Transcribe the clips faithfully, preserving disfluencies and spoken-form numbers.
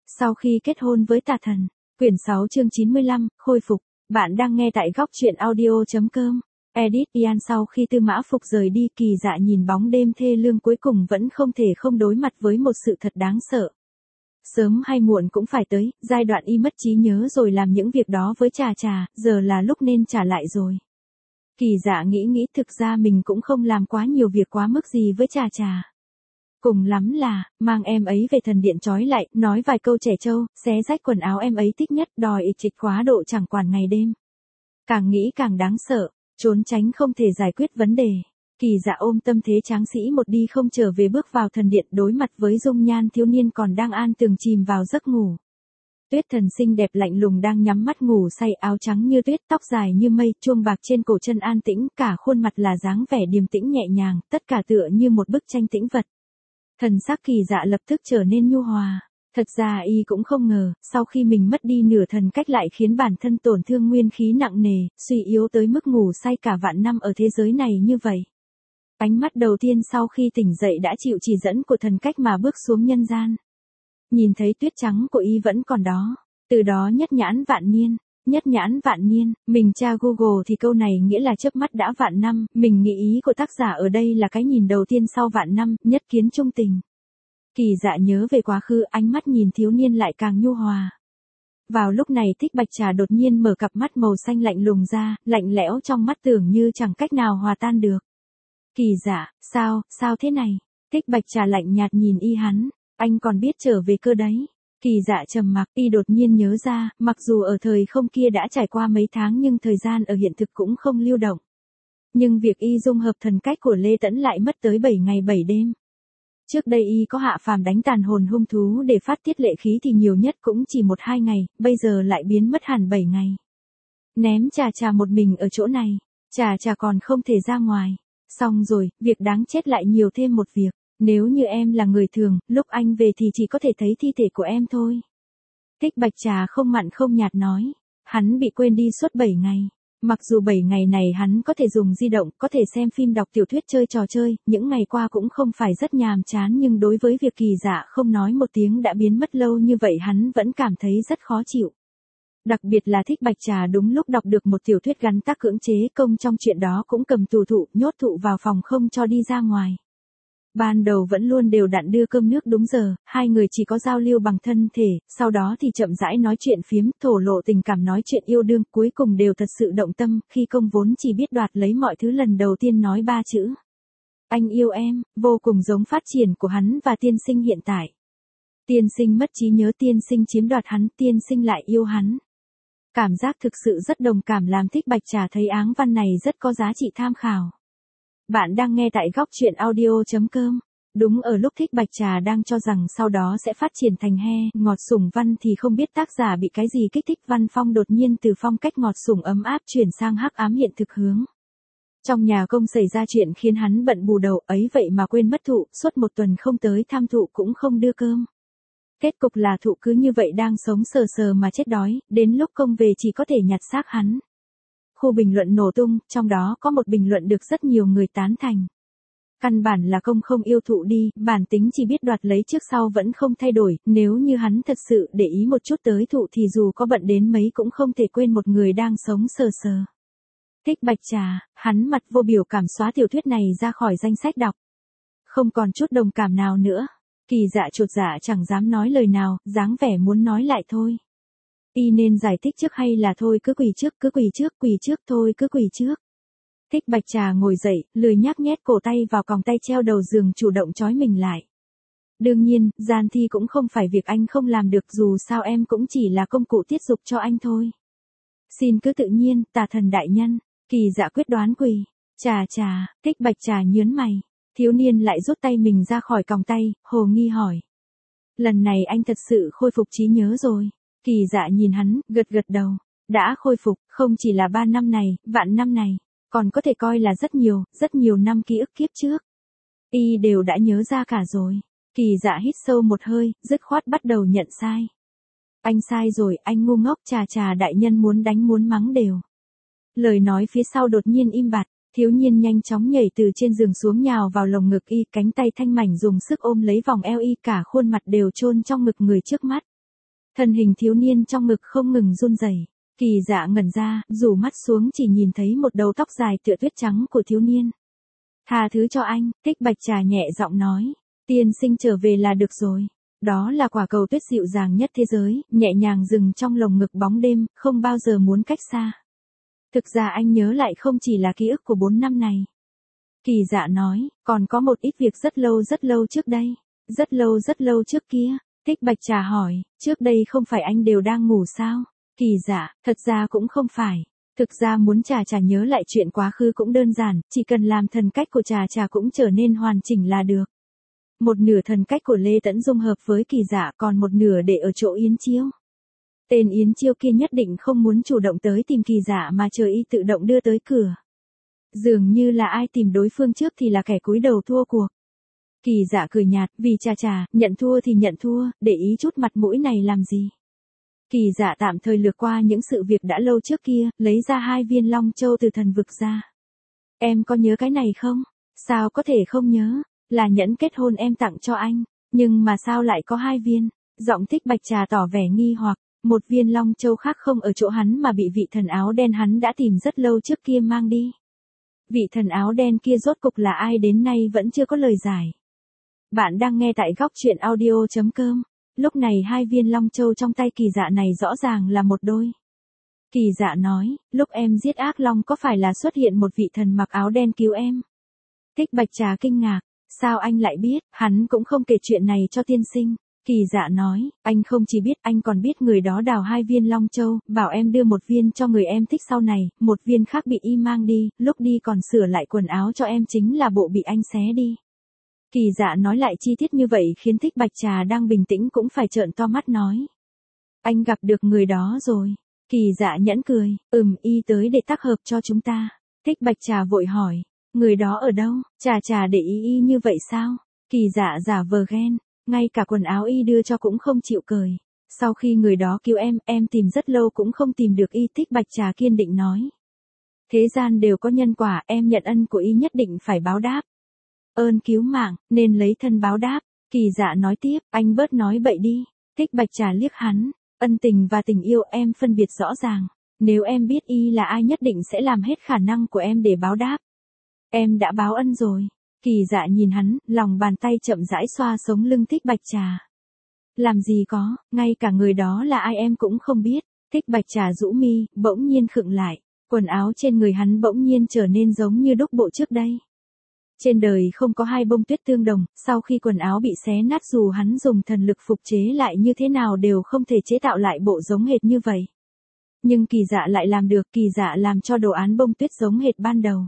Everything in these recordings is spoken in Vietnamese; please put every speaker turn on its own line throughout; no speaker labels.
Sau khi kết hôn với tà thần, quyển sáu chương chín mươi lăm, khôi phục, bạn đang nghe tại góc truyện audio.com. Edit Ian sau khi Tư Mã Phục rời đi, Kỳ Dạ nhìn bóng đêm thê lương cuối cùng vẫn không thể không đối mặt với một sự thật đáng sợ. Sớm hay muộn cũng phải tới, giai đoạn y mất trí nhớ rồi làm những việc đó với Trà Trà, giờ là lúc nên trả lại rồi. Kỳ Dạ nghĩ nghĩ thực ra mình cũng không làm quá nhiều việc quá mức gì với Trà Trà. Cùng lắm là, mang em ấy về thần điện trói lại, nói vài câu trẻ trâu, xé rách quần áo em ấy thích nhất, đòi ịch trịch quá độ chẳng quản ngày đêm. Càng nghĩ càng đáng sợ, trốn tránh không thể giải quyết vấn đề. Kỳ Dạ ôm tâm thế tráng sĩ một đi không trở về bước vào thần điện đối mặt với dung nhan thiếu niên còn đang an tường chìm vào giấc ngủ. Tuyết thần xinh đẹp lạnh lùng đang nhắm mắt ngủ say, áo trắng như tuyết, tóc dài như mây, chuông bạc trên cổ chân an tĩnh, cả khuôn mặt là dáng vẻ điềm tĩnh nhẹ nhàng, tất cả tựa như một bức tranh tĩnh vật. Thần sắc Kỳ Dạ lập tức trở nên nhu hòa. Thật ra y cũng không ngờ, sau khi mình mất đi nửa thần cách lại khiến bản thân tổn thương nguyên khí nặng nề, suy yếu tới mức ngủ say cả vạn năm ở thế giới này như vậy. Ánh mắt đầu tiên sau khi tỉnh dậy đã chịu chỉ dẫn của thần cách mà bước xuống nhân gian. Nhìn thấy tuyết trắng của y vẫn còn đó, từ đó nhất nhãn vạn niên. Nhất nhãn vạn niên, mình tra Google thì câu này nghĩa là chớp mắt đã vạn năm, mình nghĩ ý của tác giả ở đây là cái nhìn đầu tiên sau vạn năm, nhất kiến trung tình. Kỳ Dạ nhớ về quá khứ, ánh mắt nhìn thiếu niên lại càng nhu hòa. Vào lúc này Thích Bạch Trà đột nhiên mở cặp mắt màu xanh lạnh lùng ra, lạnh lẽo trong mắt tưởng như chẳng cách nào hòa tan được. Kỳ Dạ, sao, sao thế này? Thích Bạch Trà lạnh nhạt nhìn y hắn, anh còn biết trở về cơ đấy. Kỳ Dạ trầm mặc, y đột nhiên nhớ ra, mặc dù ở thời không kia đã trải qua mấy tháng nhưng thời gian ở hiện thực cũng không lưu động. Nhưng việc y dung hợp thần cách của Lê Tẫn lại mất tới bảy ngày bảy đêm. Trước đây y có hạ phàm đánh tàn hồn hung thú để phát tiết lệ khí thì nhiều nhất cũng chỉ một hai ngày, bây giờ lại biến mất hẳn bảy ngày. Ném Trà Trà một mình ở chỗ này, Trà Trà còn không thể ra ngoài. Xong rồi, việc đáng chết lại nhiều thêm một việc. Nếu như em là người thường, lúc anh về thì chỉ có thể thấy thi thể của em thôi. Thích Bạch Trà không mặn không nhạt nói. Hắn bị quên đi suốt bảy ngày. Mặc dù bảy ngày này hắn có thể dùng di động, có thể xem phim, đọc tiểu thuyết, chơi trò chơi, những ngày qua cũng không phải rất nhàm chán, nhưng đối với việc Kỳ Dạ không nói một tiếng đã biến mất lâu như vậy hắn vẫn cảm thấy rất khó chịu. Đặc biệt là Thích Bạch Trà đúng lúc đọc được một tiểu thuyết gắn tác cưỡng chế công trong chuyện đó cũng cầm tù thụ, nhốt thụ vào phòng không cho đi ra ngoài. Ban đầu vẫn luôn đều đặn đưa cơm nước đúng giờ, hai người chỉ có giao lưu bằng thân thể, sau đó thì chậm rãi nói chuyện phiếm, thổ lộ tình cảm, nói chuyện yêu đương, cuối cùng đều thật sự động tâm, khi công vốn chỉ biết đoạt lấy mọi thứ lần đầu tiên nói ba chữ. Anh yêu em, vô cùng giống phát triển của hắn và tiên sinh hiện tại. Tiên sinh mất trí nhớ, tiên sinh chiếm đoạt hắn, tiên sinh lại yêu hắn. Cảm giác thực sự rất đồng cảm làm Thích Bạch Trà thấy áng văn này rất có giá trị tham khảo. Bạn đang nghe tại góc truyện audio.com. Đúng ở lúc Thích Bạch Trà đang cho rằng sau đó sẽ phát triển thành he, ngọt sủng văn thì không biết tác giả bị cái gì kích thích, văn phong đột nhiên từ phong cách ngọt sủng ấm áp chuyển sang hắc ám hiện thực hướng. Trong nhà công xảy ra chuyện khiến hắn bận bù đầu, ấy vậy mà quên mất thụ, suốt một tuần không tới thăm thụ cũng không đưa cơm. Kết cục là thụ cứ như vậy đang sống sờ sờ mà chết đói, đến lúc công về chỉ có thể nhặt xác hắn. Khu bình luận nổ tung, trong đó có một bình luận được rất nhiều người tán thành. Căn bản là công không yêu thụ đi, bản tính chỉ biết đoạt lấy trước sau vẫn không thay đổi, nếu như hắn thật sự để ý một chút tới thụ thì dù có bận đến mấy cũng không thể quên một người đang sống sờ sờ. Thích Bạch Trà, hắn mặt vô biểu cảm xóa tiểu thuyết này ra khỏi danh sách đọc. Không còn chút đồng cảm nào nữa. Kỳ Dạ chột dạ chẳng dám nói lời nào, dáng vẻ muốn nói lại thôi. Y nên giải thích trước hay là thôi cứ quỳ trước, cứ quỳ trước, quỳ trước thôi cứ quỳ trước. Thích Bạch Trà ngồi dậy, lười nhác nhét cổ tay vào còng tay treo đầu giường chủ động trói mình lại. Đương nhiên, gian thi cũng không phải việc anh không làm được, dù sao em cũng chỉ là công cụ tiết dục cho anh thôi. Xin cứ tự nhiên, tà thần đại nhân. Kỳ Dạ quyết đoán quỳ. Trà trà, Thích Bạch Trà nhớn mày. Thiếu niên lại rút tay mình ra khỏi còng tay, hồ nghi hỏi. Lần này anh thật sự khôi phục trí nhớ rồi. Kỳ Dạ nhìn hắn, gật gật đầu. Đã khôi phục, không chỉ là ba năm này, vạn năm này, còn có thể coi là rất nhiều, rất nhiều năm ký ức kiếp trước. Y đều đã nhớ ra cả rồi. Kỳ Dạ hít sâu một hơi, dứt khoát bắt đầu nhận sai. Anh sai rồi, anh ngu ngốc, Trà Trà đại nhân muốn đánh muốn mắng đều. Lời nói phía sau đột nhiên im bặt, thiếu niên nhanh chóng nhảy từ trên giường xuống nhào vào lồng ngực y, cánh tay thanh mảnh dùng sức ôm lấy vòng eo y, cả khuôn mặt đều chôn trong ngực người trước mắt. Thân hình thiếu niên trong ngực không ngừng run rẩy. Kỳ Dạ ngẩn ra, rủ mắt xuống chỉ nhìn thấy một đầu tóc dài tựa tuyết trắng của thiếu niên. Tha thứ cho anh, Thích Bạch Trà nhẹ giọng nói. Tiên sinh trở về là được rồi. Đó là quả cầu tuyết dịu dàng nhất thế giới, nhẹ nhàng dừng trong lồng ngực bóng đêm, không bao giờ muốn cách xa. Thực ra anh nhớ lại không chỉ là ký ức của bốn năm này. Kỳ Dạ nói, còn có một ít việc rất lâu rất lâu trước đây. Rất lâu rất lâu trước kia. Thích Bạch Trà hỏi, trước đây không phải anh đều đang ngủ sao? Kỳ Dạ, thật ra cũng không phải. Thực ra muốn Trà Trà nhớ lại chuyện quá khứ cũng đơn giản, chỉ cần làm thần cách của Trà Trà cũng trở nên hoàn chỉnh là được. Một nửa thần cách của Lê Tẫn dung hợp với Kỳ Dạ, còn một nửa để ở chỗ Yến Chiêu. Tên Yến Chiêu kia nhất định không muốn chủ động tới tìm Kỳ Dạ mà chờ y tự động đưa tới cửa. Dường như là ai tìm đối phương trước thì là kẻ cúi đầu thua cuộc. Kỳ Dạ cười nhạt, vì Trà Trà, nhận thua thì nhận thua, để ý chút mặt mũi này làm gì. Kỳ Dạ tạm thời lược qua những sự việc đã lâu trước kia, lấy ra hai viên long châu từ thần vực ra. Em có nhớ cái này không? Sao có thể không nhớ? Là nhẫn kết hôn em tặng cho anh. Nhưng mà sao lại có hai viên? Giọng Thích Bạch Trà tỏ vẻ nghi hoặc. Một viên long châu khác không ở chỗ hắn mà bị vị thần áo đen hắn đã tìm rất lâu trước kia mang đi. Vị thần áo đen kia rốt cục là ai đến nay vẫn chưa có lời giải. Bạn đang nghe tại góc truyện audio chấm com. Lúc này hai viên long châu trong tay Kỳ Dạ này rõ ràng là một đôi. Kỳ Dạ nói, lúc em giết ác long có phải là xuất hiện một vị thần mặc áo đen cứu em? Thích Bạch Trà kinh ngạc, sao anh lại biết, hắn cũng không kể chuyện này cho tiên sinh. Kỳ Dạ nói, anh không chỉ biết anh còn biết người đó đào hai viên long châu, bảo em đưa một viên cho người em thích sau này, một viên khác bị y mang đi, lúc đi còn sửa lại quần áo cho em chính là bộ bị anh xé đi. Kỳ Dạ nói lại chi tiết như vậy khiến Thích Bạch Trà đang bình tĩnh cũng phải trợn to mắt nói. Anh gặp được người đó rồi. Kỳ Dạ nhẫn cười, ừm y tới để tác hợp cho chúng ta. Thích Bạch Trà vội hỏi, người đó ở đâu? Trà Trà để ý y như vậy sao? Kỳ Dạ giả vờ ghen, ngay cả quần áo y đưa cho cũng không chịu cởi. Sau khi người đó cứu em, em tìm rất lâu cũng không tìm được y. Thích Bạch Trà kiên định nói. Thế gian đều có nhân quả, em nhận ân của y nhất định phải báo đáp. Ơn cứu mạng, nên lấy thân báo đáp. Kỳ Dạ nói tiếp, anh bớt nói bậy đi. Thích Bạch Trà liếc hắn, ân tình và tình yêu em phân biệt rõ ràng. Nếu em biết y là ai nhất định sẽ làm hết khả năng của em để báo đáp. Em đã báo ân rồi. Kỳ Dạ nhìn hắn, lòng bàn tay chậm rãi xoa sống lưng Thích Bạch Trà. Làm gì có, ngay cả người đó là ai em cũng không biết. Thích Bạch Trà rũ mi, bỗng nhiên khựng lại. Quần áo trên người hắn bỗng nhiên trở nên giống như đúc bộ trước đây. Trên đời không có hai bông tuyết tương đồng, sau khi quần áo bị xé nát dù hắn dùng thần lực phục chế lại như thế nào đều không thể chế tạo lại bộ giống hệt như vậy. Nhưng Kỳ Dạ lại làm được, Kỳ Dạ làm cho đồ án bông tuyết giống hệt ban đầu.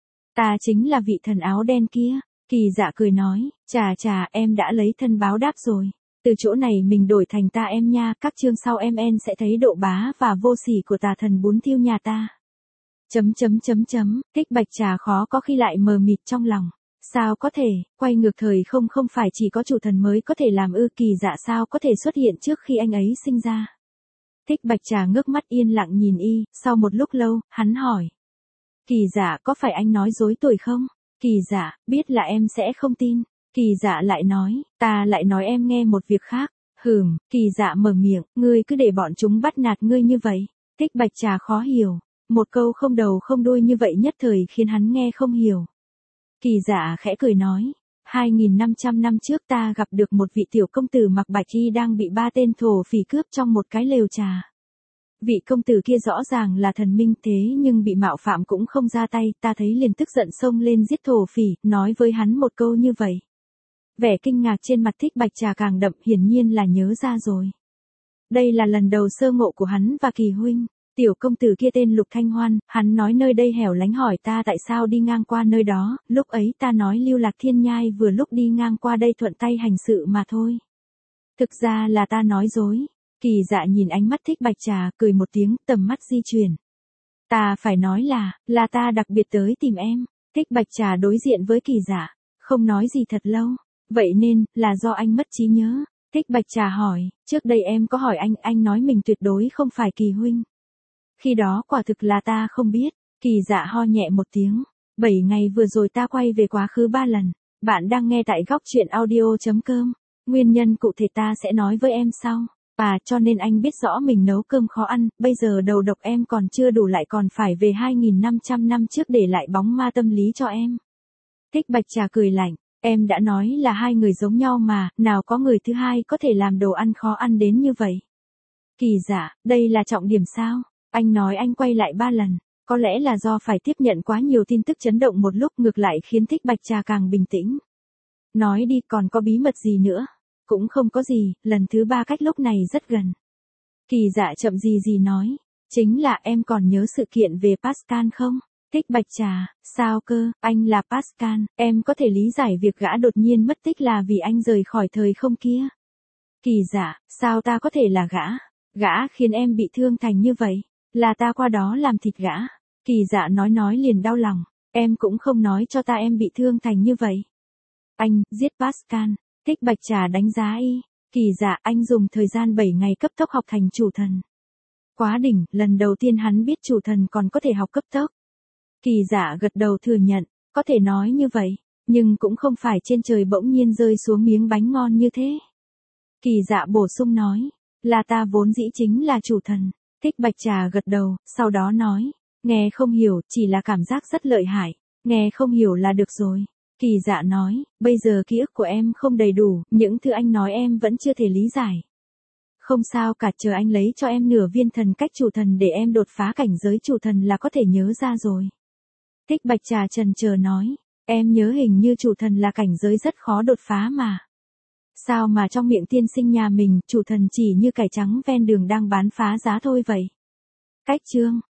Ta chính là vị thần áo đen kia. Kỳ Dạ cười nói, Trà Trà em đã lấy thân báo đáp rồi. Từ chỗ này mình đổi thành ta em nha, các chương sau em en sẽ thấy độ bá và vô sỉ của tà thần bún thiêu nhà ta. Chấm chấm chấm chấm, Thích Bạch Trà khó có khi lại mờ mịt trong lòng. Sao có thể, quay ngược thời không không phải chỉ có chủ thần mới có thể làm ư? Kỳ Dạ sao có thể xuất hiện trước khi anh ấy sinh ra? Thích Bạch Trà ngước mắt yên lặng nhìn y, sau một lúc lâu, hắn hỏi. Kỳ Dạ có phải anh nói dối tuổi không? Kỳ Dạ, biết là em sẽ không tin. Kỳ Dạ lại nói, ta lại nói em nghe một việc khác. Hừm, Kỳ Dạ mở miệng, ngươi cứ để bọn chúng bắt nạt ngươi như vậy. Thích Bạch Trà khó hiểu. Một câu không đầu không đuôi như vậy nhất thời khiến hắn nghe không hiểu. Kỳ Dạ khẽ cười nói, hai nghìn năm trăm năm trước ta gặp được một vị tiểu công tử mặc bạch y đang bị ba tên thổ phỉ cướp trong một cái lều trà. Vị công tử kia rõ ràng là thần minh thế nhưng bị mạo phạm cũng không ra tay, ta thấy liền tức giận xông lên giết thổ phỉ, nói với hắn một câu như vậy. Vẻ kinh ngạc trên mặt Thích Bạch Trà càng đậm, hiển nhiên là nhớ ra rồi. Đây là lần đầu sơ ngộ của hắn và Kỳ huynh. Tiểu công tử kia tên Lục Thanh Hoan, hắn nói nơi đây hẻo lánh hỏi ta tại sao đi ngang qua nơi đó, lúc ấy ta nói Lưu Lạc Thiên Nhai vừa lúc đi ngang qua đây thuận tay hành sự mà thôi. Thực ra là ta nói dối. Kỳ Dạ nhìn ánh mắt Thích Bạch Trà, cười một tiếng, tầm mắt di chuyển. Ta phải nói là, là ta đặc biệt tới tìm em. Thích Bạch Trà đối diện với Kỳ Dạ, không nói gì thật lâu. Vậy nên, là do anh mất trí nhớ. Thích Bạch Trà hỏi, trước đây em có hỏi anh, anh nói mình tuyệt đối không phải Kỳ huynh. Khi đó quả thực là ta không biết. Kỳ Dạ ho nhẹ một tiếng. Bảy ngày vừa rồi ta quay về quá khứ ba lần. Bạn đang nghe tại góc truyện audio chấm com. Nguyên nhân cụ thể ta sẽ nói với em sau. À, cho nên anh biết rõ mình nấu cơm khó ăn, bây giờ đầu độc em còn chưa đủ lại còn phải về hai nghìn năm trăm năm trước để lại bóng ma tâm lý cho em. Thích Bạch Trà cười lạnh, em đã nói là hai người giống nhau mà, nào có người thứ hai có thể làm đồ ăn khó ăn đến như vậy. Kỳ Dạ, đây là trọng điểm sao? Anh nói anh quay lại ba lần, có lẽ là do phải tiếp nhận quá nhiều tin tức chấn động một lúc ngược lại khiến Thích Bạch Trà càng bình tĩnh. Nói đi, còn có bí mật gì nữa? Cũng không có gì, lần thứ ba cách lúc này rất gần. Kỳ Dạ chậm gì gì nói, chính là em còn nhớ sự kiện về Pascal không? Thích Bạch Trà, sao cơ, anh là Pascal, em có thể lý giải việc gã đột nhiên mất tích là vì anh rời khỏi thời không kia. Kỳ Dạ, sao ta có thể là gã? Gã khiến em bị thương thành như vậy, là ta qua đó làm thịt gã. Kỳ Dạ nói nói liền đau lòng, em cũng không nói cho ta em bị thương thành như vậy. Anh, giết Pascal. Thích Bạch Trà đánh giá y. Kỳ Dạ, anh dùng thời gian bảy ngày cấp tốc học thành chủ thần. Quá đỉnh, lần đầu tiên hắn biết chủ thần còn có thể học cấp tốc. Kỳ Dạ gật đầu thừa nhận, có thể nói như vậy, nhưng cũng không phải trên trời bỗng nhiên rơi xuống miếng bánh ngon như thế. Kỳ Dạ bổ sung nói, là ta vốn dĩ chính là chủ thần. Thích Bạch Trà gật đầu, sau đó nói, nghe không hiểu, chỉ là cảm giác rất lợi hại, nghe không hiểu là được rồi. Kỳ Dạ nói, bây giờ ký ức của em không đầy đủ, những thứ anh nói em vẫn chưa thể lý giải. Không sao cả, chờ anh lấy cho em nửa viên thần cách chủ thần để em đột phá cảnh giới chủ thần là có thể nhớ ra rồi. Thích Bạch Trà chần chờ nói, em nhớ hình như chủ thần là cảnh giới rất khó đột phá mà. Sao mà trong miệng tiên sinh nhà mình, chủ thần chỉ như cải trắng ven đường đang bán phá giá thôi vậy? Cách chương